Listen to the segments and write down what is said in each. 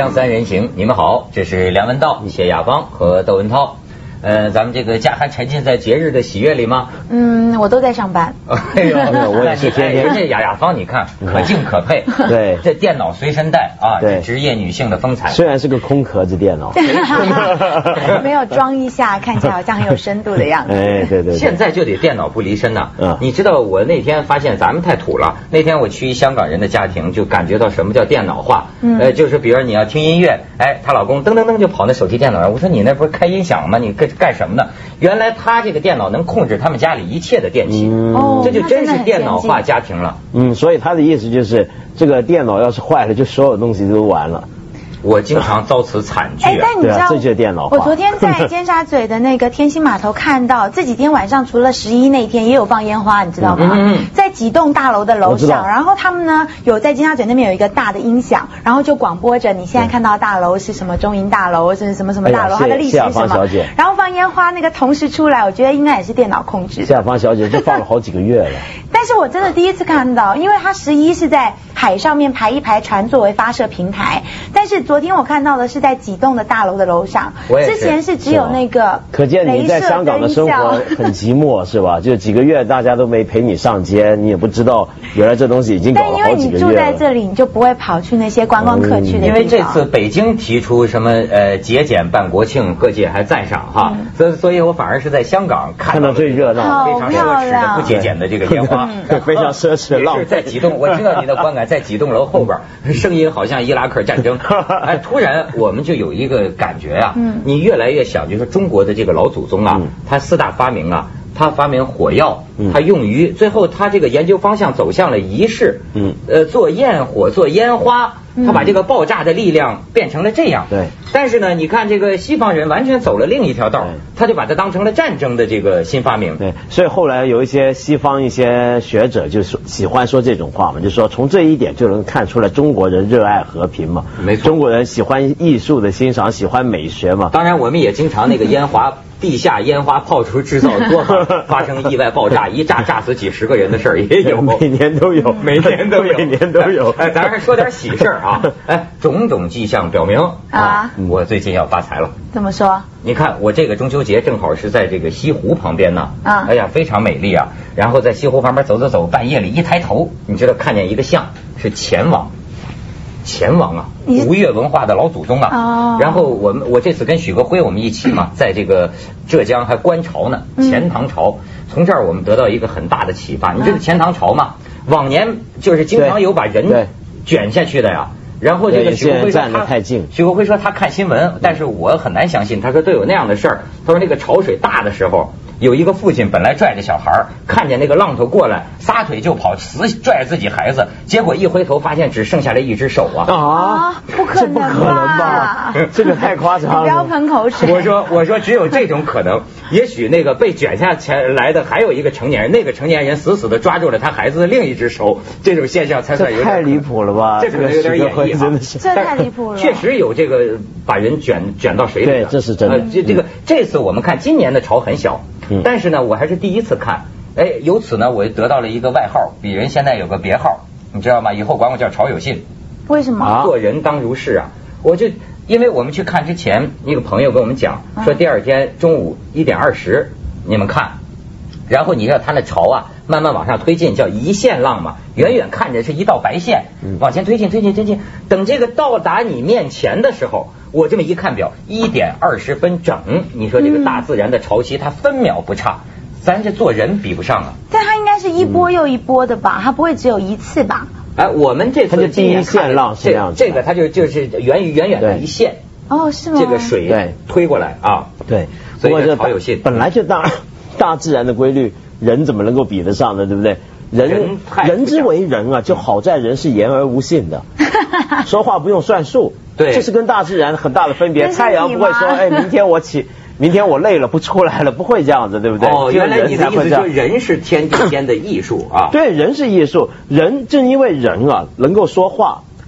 锵三人行，你们好，这是梁文道、谢亚芳和窦文涛。咱们这个家还沉浸在节日的喜悦里吗？ 我都在上班。 哎呦，我也是天天。人家亚芳，你看可敬可佩。 对， 这电脑随身带啊，这职业女性的风采。 虽然是个空壳子电脑， 没有装一下，看起来好像很有深度的样子。 哎，对。 现在就得电脑不离身呐。你知道我那天发现咱们太土了。那天我去一香港人的家庭，就感觉到什么叫电脑化。就是比如你要听音乐，哎，她老公噔噔噔就跑那手提电脑上。我说你那不是开音响吗？你干什么呢？原来他这个电脑能控制他们家里一切的电器，这就真是电脑化家庭了。 所以他的意思就是，这个电脑要是坏了，就所有东西都完了。 我经常遭此惨剧啊！ 但你知道， 这就是电脑化。 我昨天在尖沙咀的那个天星码头看到，这几天晚上除了11那天也有放烟花，你知道吗？在几栋大楼的楼上，然后他们呢有在尖沙咀那边有一个大的音响，然后就广播着你现在看到大楼是什么中银大楼，是什么什么大楼，它的历史是什么。然后放烟花那个同时出来，我觉得应该也是电脑控制。 谢亚芳小姐就放了好几个月了。 但是我真的第一次看到，因为它11是在海上面排一排船作为发射平台，但是昨天我看到的是在几栋的大楼的楼上，之前是只有那个。 可见你在香港的生活很寂寞是吧？就几个月大家都没陪你上街，你也不知道原来这东西已经搞了好几个月了。 但因为你住在这里，你就不会跑去那些观光客去的地方。 因为这次北京提出什么节俭办国庆，各界还赞赏哈，所以我反而是在香港看到最热闹、 非常奢侈的不节俭的这个烟花， 非常奢侈浪费。 是在几栋，我知道你的观感，在几栋楼后边，声音好像伊拉克战争。哎，突然我们就有一个感觉啊，你越来越想，就是中国的这个老祖宗啊，他4大发明啊。他发明火药，他用于最后他这个研究方向走向了仪式，做焰火做烟花，他把这个爆炸的力量变成了这样。对，但是呢，你看这个西方人完全走了另一条道，他就把它当成了战争的这个新发明。 对，所以后来有一些西方一些学者就喜欢说这种话嘛，就说从这一点就能看出来中国人热爱和平嘛。 没错， 中国人喜欢艺术的欣赏，喜欢美学嘛。 当然，我们也经常那个烟花。地下烟花炮竹制造多好，发生意外爆炸，一炸死几十个人的事儿也有， 每年都有。 哎，咱还说点喜事儿啊！哎，种种迹象表明我最近要发财了。 怎么说？ 你看我这个中秋节正好是在这个西湖旁边呢，哎呀，非常美丽啊！然后在西湖旁边走，半夜里一抬头，你知道看见一个像是钱王啊，吴越文化的老祖宗啊。然后我这次跟许戈辉我们一起嘛，在这个浙江还观潮呢，钱塘潮。从这儿我们得到一个很大的启发。你知道钱塘潮吗？往年就是经常有把人卷下去的呀。然后这个许戈辉说他看新闻，但是我很难相信。他说都有那样的事儿。他说那个潮水大的时候，有一个父亲本来拽着小孩，看见那个浪头过来，撒腿就跑，死拽着自己孩子，结果一回头发现只剩下了一只手啊！ 不可能吧？ 这个太夸张了！ 不要喷口水。 我说只有这种可能。也许那个被卷下来的还有一个成年人，那个成年人死死的抓住了他孩子的另一只手，这种现象才算有点太离谱了吧？ 这可能有点演绎， 真的是这太离谱了。 确实有这个把人卷到水里的， 对，这是真的。 这次我们看今年的潮很小。但是呢，我还是第一次看，哎，由此呢，我得到了一个外号，鄙人现在有个别号，你知道吗？以后管我叫潮有信。 为什么？ 做人当如是啊！因为我们去看之前，一个朋友跟我们讲说，第二天中午1点20，你们看，然后你知道他那潮啊，慢慢往上推进，叫一线浪嘛，远远看着是一道白线，往前推进，等这个到达你面前的时候。我这么一看表，1点20分整，你说这个大自然的潮汐，它分秒不差，咱这做人比不上啊。 但它应该是一波又一波的吧？它不会只有一次吧？ 哎，我们这次第一线浪是这样子， 这个它就是远远的一线。 哦，是吗？ 这个水推过来啊， 对， 所以这潮有信。 本来就大自然的规律，人怎么能够比得上呢？对不对？人之为人啊，就好在人是言而无信的，说话不用算数。对，这是跟大自然很大的分别。太阳不会说，哎，明天我累了不出来了，不会这样子，对不对？ 哦，原来你的意思就是人是天地间的艺术啊。 对，人是艺术，人正因为人啊能够说话，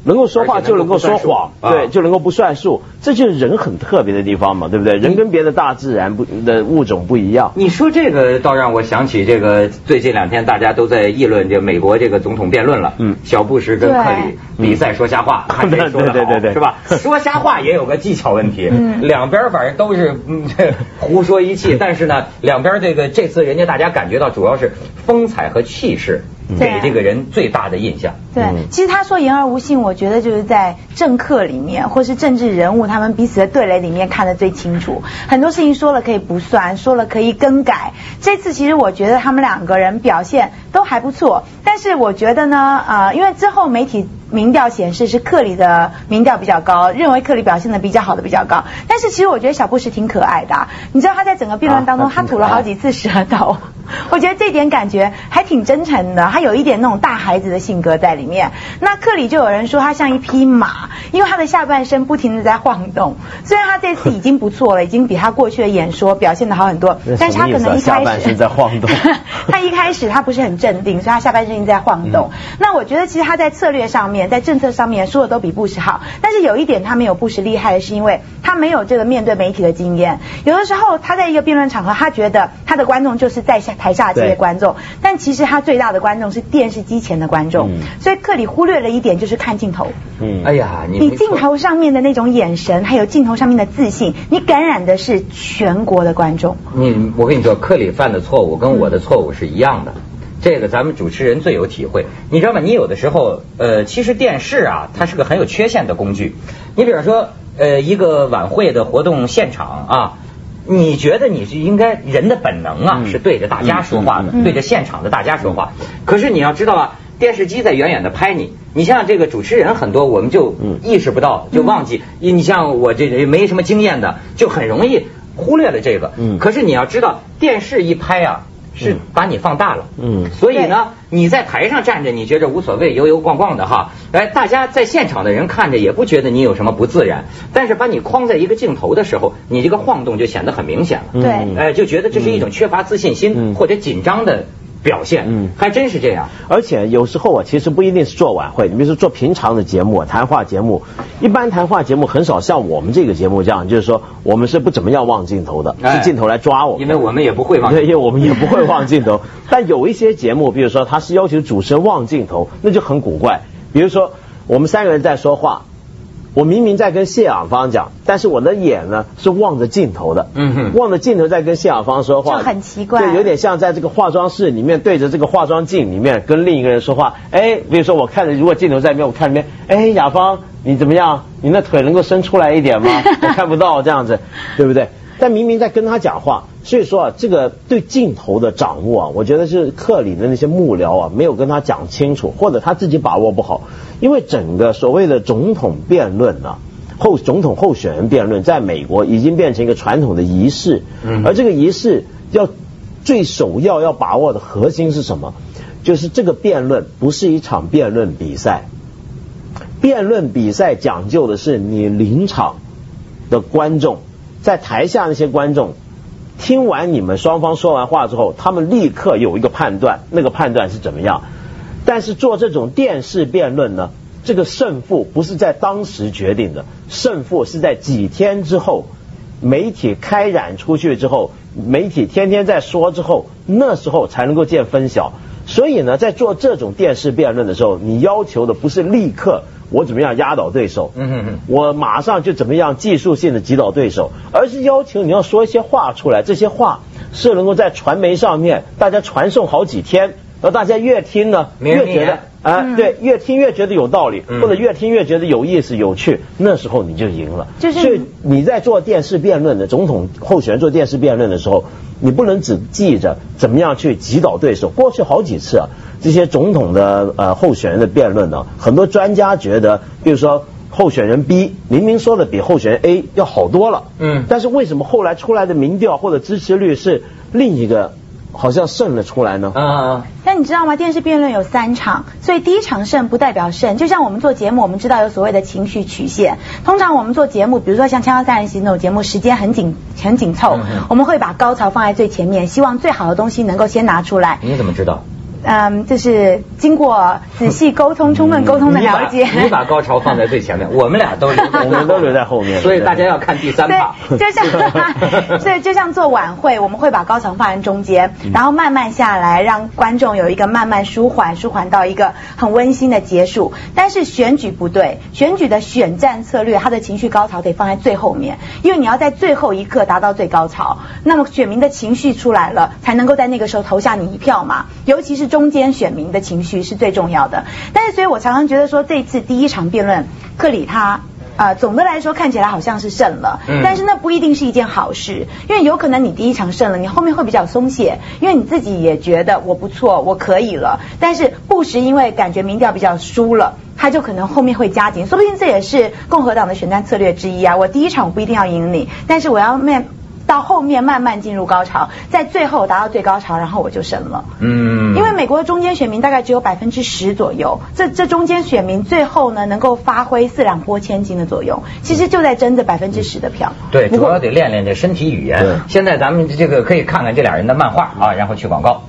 能够说话就能够说谎，对，就能够不算数，这就是人很特别的地方嘛，对不对？人跟别的大自然的物种不一样。 你说这个倒让我想起这个最近2天大家都在议论这美国这个总统辩论了，小布什跟克里比赛说瞎话，看谁说的好，是吧？说瞎话也有个技巧问题，两边反正都是胡说一气，但是呢，两边这次人家大家感觉到主要是风采和气势给这个人最大的印象。 对，其实他说言而无信，我觉得就是在政客里面或是政治人物他们彼此的对垒里面看得最清楚，很多事情说了可以不算，说了可以更改。这次其实我觉得他们2个人表现都还不错，但是我觉得呢，因为之后媒体民调显示是克里的民调比较高，认为克里表现的比较好的比较高，但是其实我觉得小布什挺可爱的，你知道他在整个辩论当中他吐了好几次舌头，我觉得这点感觉还挺真诚的，他有一点那种大孩子的性格在里面。那克里就有人说他像一匹马，因为他的下半身不停的在晃动，虽然他这次已经不错了，已经比他过去的演说表现的好很多，但是他可能一开始下半身在晃动他一开始他不是很镇定，所以他下半身在晃动。那我觉得其实他在策略上面在政策上面说的都比布什好，但是有一点他没有布什厉害的是因为他没有这个面对媒体的经验，有的时候他在一个辩论场合他觉得他的观众就是在台下这些观众，但其实他最大的观众是电视机前的观众，所以克里忽略了一点就是看镜头。 哎呀， 你镜头上面的那种眼神还有镜头上面的自信，你感染的是全国的观众。 我跟你说，克里犯的错误跟我的错误是一样的，这个咱们主持人最有体会。你知道吗？你有的时候其实电视啊它是个很有缺陷的工具。你比如说一个晚会的活动现场啊，你觉得你是应该人的本能啊是对着大家说话的，对着现场的大家说话，可是你要知道啊，电视机在远远的拍你，你像这个主持人很多我们就意识不到，就忘记，你像我这没什么经验的就很容易忽略了这个。可是你要知道电视一拍啊是把你放大了，所以呢你在台上站着你觉得无所谓，游游逛逛的哈，大家在现场的人看着也不觉得你有什么不自然，但是把你框在一个镜头的时候，你这个晃动就显得很明显了。 对， 就觉得这是一种缺乏自信心或者紧张的表现，还真是这样。 而且有时候啊，其实不一定是做晚会，你比如说做平常的节目，谈话节目，一般谈话节目很少像我们这个节目这样，就是说我们是不怎么样望镜头的，是镜头来抓我们， 因为我们也不会望镜头， 对，因为我们也不会望镜头。但有一些节目，比如说他是要求主持人望镜头，那就很古怪。比如说我们3个人在说话，我明明在跟谢仰芳讲，但是我的眼呢是望着镜头的，望着镜头在跟谢仰芳说话， 就很奇怪， 就有点像在这个化妆室里面对着这个化妆镜里面跟另一个人说话。比如说我看着，如果镜头在那边，我看那边，雅芳你怎么样？你那腿能够伸出来一点吗？我看不到这样子，对不对？但明明在跟他讲话，所以说啊，这个对镜头的掌握啊，我觉得是克里的那些幕僚啊没有跟他讲清楚，或者他自己把握不好。因为整个所谓的总统辩论啊，总统候选人辩论，在美国已经变成一个传统的仪式，而这个仪式最首要把握的核心是什么？就是这个辩论不是一场辩论比赛，辩论比赛讲究的是你临场的观众，在台下那些观众听完你们双方说完话之后，他们立刻有一个判断，那个判断是怎么样。但是做这种电视辩论呢，这个胜负不是在当时决定的，胜负是在几天之后，媒体开展出去之后，媒体天天在说之后，那时候才能够见分晓。所以呢，在做这种电视辩论的时候，你要求的不是立刻我怎么样压倒对手，我马上就怎么样技术性的击倒对手，而是要求你要说一些话出来，这些话是能够在传媒上面大家传颂好几天，而大家越听呢越觉得对，越听越觉得有道理，或者越听越觉得有意思有趣，那时候你就赢了。所以你在做电视辩论的总统候选人做电视辩论的时候，你不能只记着怎么样去击倒对手。过去好几次啊，这些总统的候选人的辩论呢，很多专家觉得，比如说候选人 B 明明说的比候选人 A 要好多了，但是为什么后来出来的民调或者支持率是另一个好像胜了出来呢？ 但你知道吗？电视辩论有3场，所以第一场胜不代表胜。就像我们做节目，我们知道有所谓的情绪曲线。通常我们做节目，比如说像《锵锵三人行》那种节目，时间很紧凑，我们会把高潮放在最前面，希望最好的东西能够先拿出来。 你怎么知道？ 就是经过仔细沟通、充分沟通的了解。 你把高潮放在最前面，我们俩都留在后面， 所以大家要看第3趴。 对，就像做晚会，我们会把高潮放在中间，然后慢慢下来，让观众有一个慢慢舒缓到一个很温馨的结束。但是选举不对，选举的选战策略，它的情绪高潮得放在最后面，因为你要在最后一刻达到最高潮，那么选民的情绪出来了，才能够在那个时候投下你一票嘛。尤其是中间选民的情绪是最重要的。但是所以我常常觉得说，这次第一场辩论，克里他总的来说看起来好像是胜了，但是那不一定是一件好事，因为有可能你第一场胜了，你后面会比较松懈，因为你自己也觉得我不错，我可以了。但是布什因为感觉民调比较输了，他就可能后面会加紧，说不定这也是共和党的选战策略之一啊。我第一场我不一定要赢你，但是我要到后面慢慢进入高潮，在最后达到最高潮，然后我就胜了。因为美国的中间选民大概只有10%左右，这中间选民最后呢能够发挥4两拨千斤的作用，其实就在争这10%的票。 对，主要得练练这身体语言。现在咱们这个可以看看这俩人的漫画啊，然后去广告。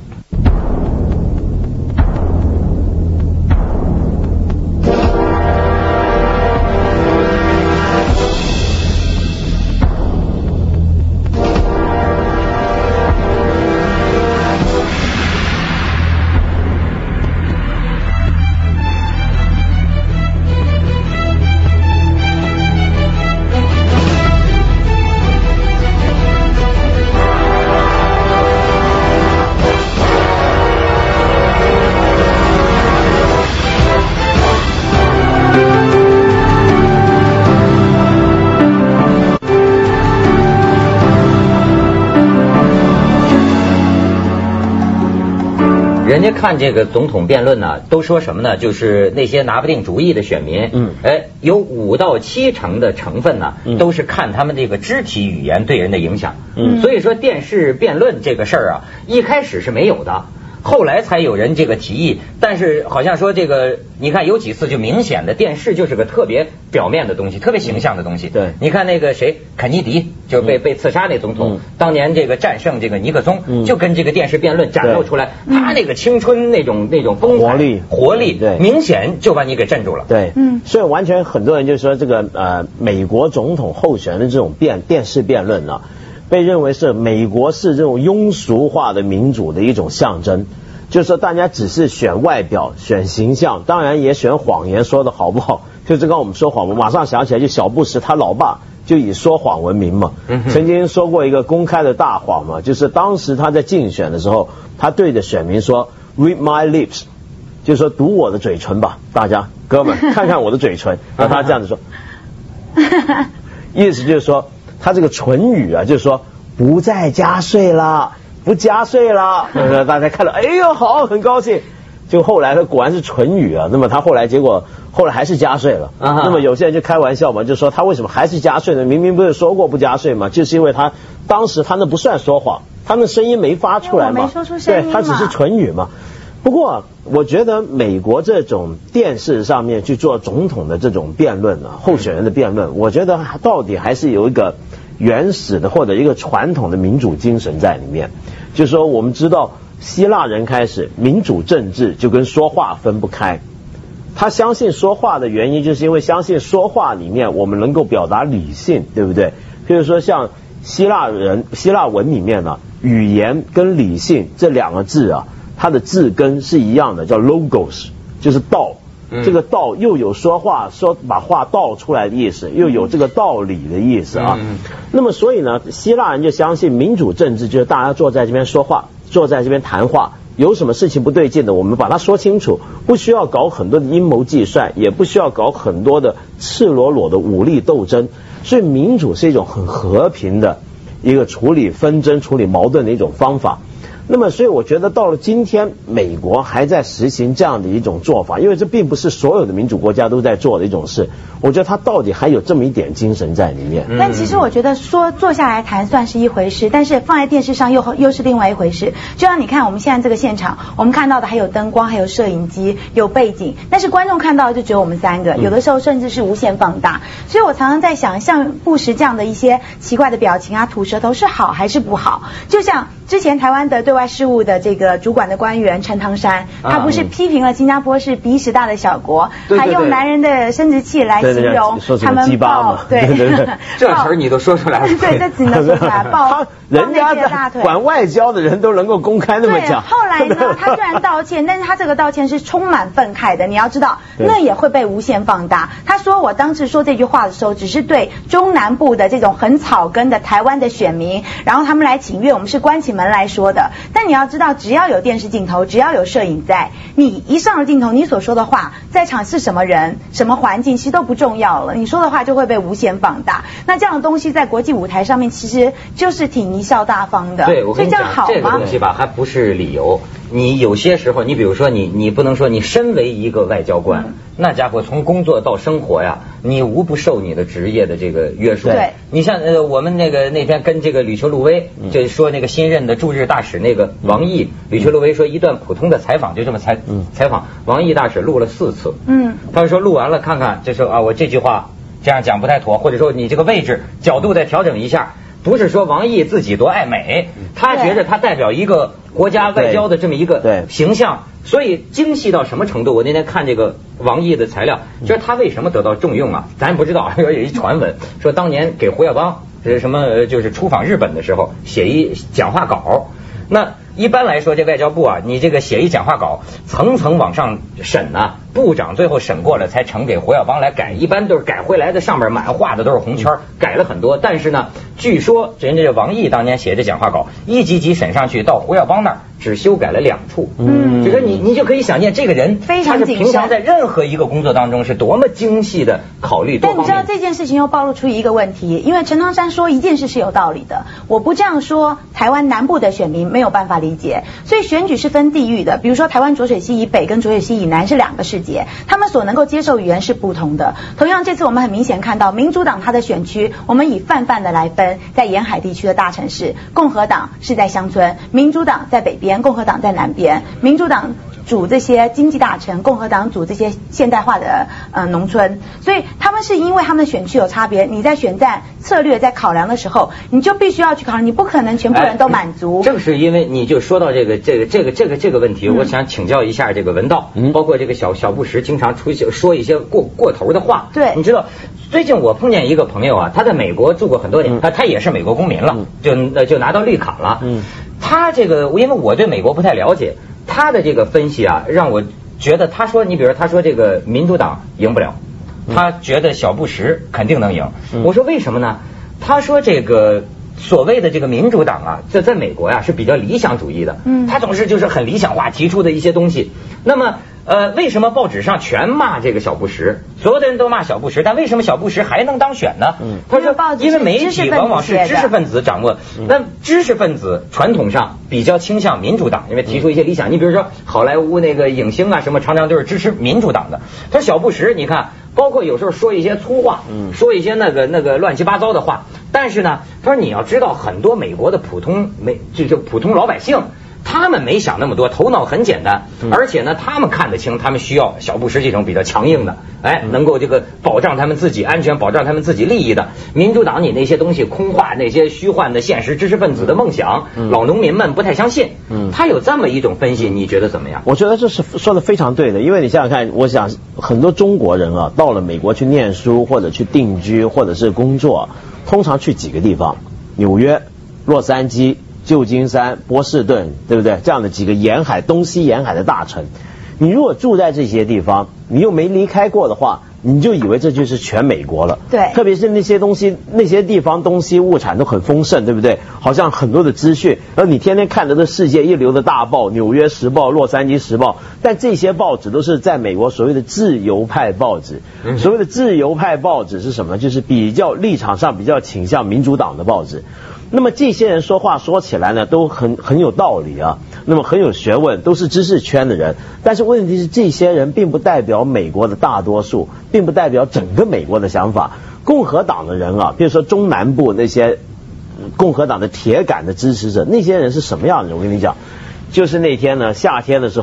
人家看这个总统辩论呢，都说什么呢？就是那些拿不定主意的选民，有5到7成的成分呢，都是看他们这个肢体语言对人的影响。所以说电视辩论这个事儿啊，一开始是没有的。后来才有人这个提议，但是好像说这个，你看有几次就明显的电视就是个特别表面的东西，特别形象的东西。 对， 你看那个谁，肯尼迪就被刺杀那总统，当年这个战胜这个尼克松，就跟这个电视辩论展露出来，他那个青春那种风采活力，对，明显就把你给镇住了。 对，所以完全很多人就说这个美国总统候选人的这种电视辩论呢，被认为是美国是这种庸俗化的民主的一种象征，就是说大家只是选外表、选形象，当然也选谎言说的好不好。就是刚刚我们说谎，我马上想起来，就小布什他老爸就以说谎闻名嘛，曾经说过一个公开的大谎嘛，就是当时他在竞选的时候，他对着选民说 "Read my lips"， 就是说读我的嘴唇吧，大家哥们看看我的嘴唇，那他这样子说，意思就是说他这个唇语啊，就是说不再加税了，不加税了，大家看到，哎呦好，很高兴。就后来他果然是唇语啊，那么他后来还是加税了。那么有些人就开玩笑嘛，就说他为什么还是加税呢？明明不是说过不加税嘛，就是因为他当时他那不算说谎，他那声音没发出来嘛， 没说出声音嘛， 对，他只是唇语嘛。不过我觉得美国这种电视上面去做总统的这种辩论啊，候选人的辩论，我觉得到底还是有一个原始的或者一个传统的民主精神在里面。就是说我们知道希腊人开始民主政治就跟说话分不开，他相信说话的原因就是因为相信说话里面我们能够表达理性，对不对？譬如说像希腊文里面呢，语言跟理性这2个字啊，它的字根是一样的，叫 logos， 就是道。这个道又有说话说把话道出来的意思，又有这个道理的意思啊。那么所以呢，希腊人就相信民主政治就是大家坐在这边说话，坐在这边谈话，有什么事情不对劲的，我们把它说清楚，不需要搞很多的阴谋计算，也不需要搞很多的赤裸裸的武力斗争。所以民主是一种很和平的一个处理纷争、处理矛盾的一种方法。那么所以我觉得到了今天美国还在实行这样的一种做法，因为这并不是所有的民主国家都在做的一种事，我觉得它到底还有这么一点精神在里面。 但其实我觉得说坐下来谈算是一回事，但是放在电视上又是另外一回事。就像你看我们现在这个现场，我们看到的还有灯光，还有摄影机，有背景，但是观众看到的就只有我们3个，有的时候甚至是无限放大。所以我常常在想，像布什这样的一些奇怪的表情啊、吐舌头是好还是不好？就像之前台湾的对对外事务的这个主管的官员陈唐山，他不是批评了新加坡是鼻屎大的小国，还用男人的生殖器来形容他们抱，对， 这词儿你都说出来了， 对，这词你都说出来，抱人家管外交的人都能够公开那么讲。 后来呢，他虽然道歉，但是他这个道歉是充满愤慨的，你要知道，那也会被无限放大。他说我当时说这句话的时候，只是对中南部的这种很草根的台湾的选民，然后他们来请愿，我们是关起门来说的。但你要知道，只要有电视镜头，只要有摄影在，你一上了镜头，你所说的话，在场是什么人、什么环境，其实都不重要了。你说的话就会被无限放大。那这样的东西在国际舞台上面，其实就是挺贻笑大方的。 对，我跟你讲，这个东西吧，还不是理由。你有些时候，你比如说你不能说你身为一个外交官，那家伙从工作到生活呀，你无不受你的职业的这个约束。 对， 你像我们那天跟这个吕秋露薇就说那个新任的驻日大使那个王毅，吕秋露薇说一段普通的采访就这么采访王毅大使录了4次。他说录完了看看，就说啊我这句话这样讲不太妥，或者说你这个位置角度再调整一下。不是说王毅自己多爱美，他觉得他代表一个国家外交的这么一个形象，所以精细到什么程度？我那天看这个王毅的材料，就是他为什么得到重用啊？咱不知道，有一传闻说当年给胡耀邦什么就是出访日本的时候写一讲话稿，那一般来说这外交部啊，你这个写一讲话稿层层往上审啊，部长最后审过了才呈给胡耀邦来改，一般都是改回来的上面满画的都是红圈，改了很多。但是呢，据说人家王毅当年写的讲话稿一级级审上去，到胡耀邦那儿只修改了2处。就说你就可以想见这个人他是平常在任何一个工作当中是多么精细的考虑。 但你知道这件事情又暴露出一个问题，因为陈唐山说一件事是有道理的，我不这样说，台湾南部的选民没有办法理解。所以选举是分地域的，比如说台湾浊水溪以北跟浊水溪以南是2个世界，他们所能够接受语言是不同的。同样这次我们很明显看到民主党它的选区，我们以泛泛的来分，在沿海地区的大城市，共和党是在乡村，民主党在北边，共和党在南边，民主党主这些经济大城，共和党主这些现代化的农村，所以他们是因为他们的选区有差别，你在选战策略在考量的时候，你就必须要去考量，你不可能全部人都满足。 正是因为你就说到这个问题，我想请教一下这个文道，包括这个小布什经常说一些过头的话。 对， 你知道最近我碰见一个朋友啊，他在美国住过很多年，他也是美国公民了，就拿到绿卡了。他这个因为我对美国不太了解。他的这个分析啊，让我觉得他说，你比如他说这个民主党赢不了，他觉得小布什肯定能赢。我说为什么呢？他说这个所谓的这个民主党啊，这在美国呀是比较理想主义的，他总是就是很理想化提出的一些东西。那么为什么报纸上全骂这个小布什，所有的人都骂小布什，但为什么小布什还能当选呢？他说因为媒体往往是知识分子掌握，那知识分子传统上比较倾向民主党，因为提出一些理想。你比如说好莱坞那个影星啊什么，常常都是支持民主党的。他说小布什你看包括有时候说一些粗话，说一些那个乱七八糟的话，但是呢他说你要知道很多美国的普通老百姓他们没想那么多，头脑很简单，而且呢他们看得清，他们需要小布什这种比较强硬的，能够这个保障他们自己安全，保障他们自己利益的。民主党你那些东西空话，那些虚幻的现实知识分子的梦想，老农民们不太相信。他有这么一种分析，你觉得怎么样？ 我觉得这是说的非常对的，因为你想想看，我想很多中国人啊，到了美国去念书或者去定居或者是工作，通常去几个地方，纽约、洛杉矶、旧金山、波士顿，对不对？这样的几个东西沿海的大城，你如果住在这些地方，你又没离开过的话，你就以为这就是全美国了。 对， 特别是那些东西，那些地方东西物产都很丰盛，对不对？好像很多的资讯，而你天天看的都世界一流的大报，纽约时报、洛杉矶时报，但这些报纸都是在美国所谓的自由派报纸。所谓的自由派报纸是什么？就是比较立场上比较倾向民主党的报纸。那么这些人说话说起来呢，都很有道理啊，那么很有学问，都是知识圈的人。但是问题是，这些人并不代表美国的大多数，并不代表整个美国的想法。共和党的人啊，比如说中南部那些共和党的铁杆的支持者，那些人是什么样的人？我跟你讲，就是那天呢，夏天的时候，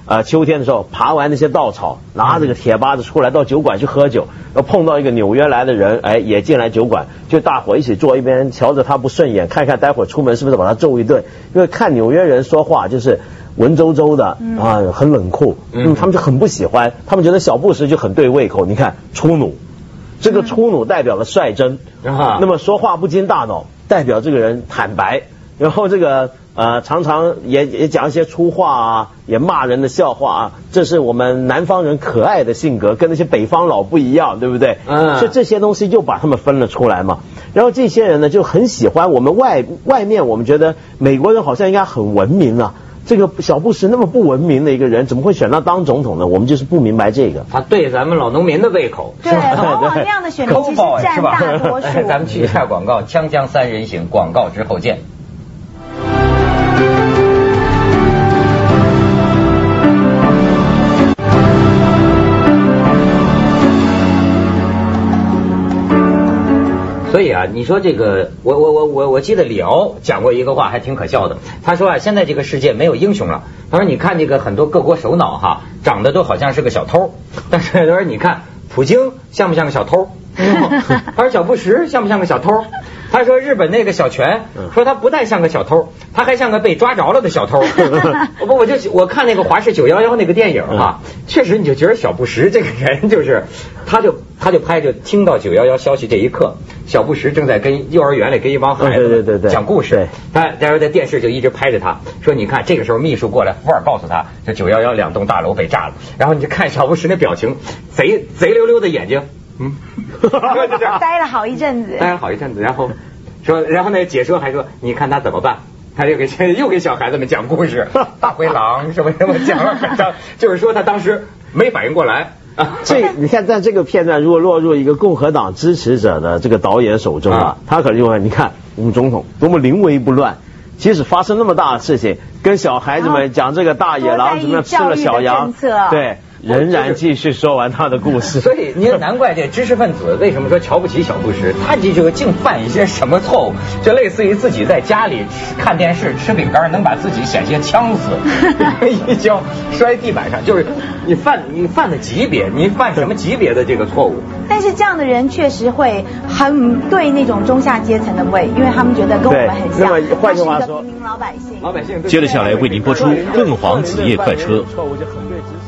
秋天的时候爬完那些稻草，拿着个铁耙子出来到酒馆去喝酒，然后碰到一个纽约来的人，也进来酒馆，就大伙一起坐一边，瞧着他不顺眼，看看待会儿出门是不是把他揍一顿，因为看纽约人说话就是文绉绉的很冷酷，他们就很不喜欢，他们觉得小布什就很对胃口。你看粗弩，这个粗弩代表了率真，那么说话不经大脑代表这个人坦白，然后这个常常也讲一些粗话啊，也骂人的笑话啊，这是我们南方人可爱的性格，跟那些北方佬不一样，对不对？所以这些东西就把他们分了出来嘛。然后这些人呢就很喜欢我们外面，我们觉得美国人好像应该很文明啊，这个小布什那么不文明的一个人，怎么会选他当总统呢？我们就是不明白这个。 他对咱们老农民的胃口， 对，往往那样的选民其实占大多数。 咱们去一下广告，锵锵三人行，广告之后见。所以啊，你说这个，我记得李敖讲过一个话，还挺可笑的。他说啊，现在这个世界没有英雄了。他说你看这个很多各国首脑哈，长得都好像是个小偷，但是他说你看普京像不像个小偷？他说小布什像不像个小偷？他说日本那个小泉，说他不但像个小偷，他还像个被抓着了的小偷。我看那个华视911那个电影啊，确实你就觉得小布什这个人就是，他就拍就听到911消息这一刻，小布什正在跟幼儿园里跟一帮孩子讲故事，然后在电视就一直拍着他，说你看这个时候秘书过来忽尔告诉他，这9112栋大楼被炸了，然后你就看小布什那表情，贼溜溜的眼睛。 待了好一阵子， 然后那解说还说，你看他怎么办？他又给小孩子们讲故事，大灰狼什么讲了很长，就是说他当时没反应过来。 你看，在这个片段如果落入一个共和党支持者的这个导演手中啊，他可能就会，你看我们总统多么临危不乱，即使发生那么大的事情，跟小孩子们讲这个大野狼怎么样吃了小羊，对。仍然继续说完他的故事， 所以你也难怪这知识分子为什么说瞧不起小布什，他这个净犯一些什么错误，就类似于自己在家里看电视吃饼干能把自己险些呛死，一跤摔地板上，就是你犯的级别，你犯什么级别的这个错误？ 但是这样的人确实会很对那种中下阶层的胃，因为他们觉得跟我们很像， 换句话说， 平民老百姓。 接着下来为您播出凤凰子夜快车。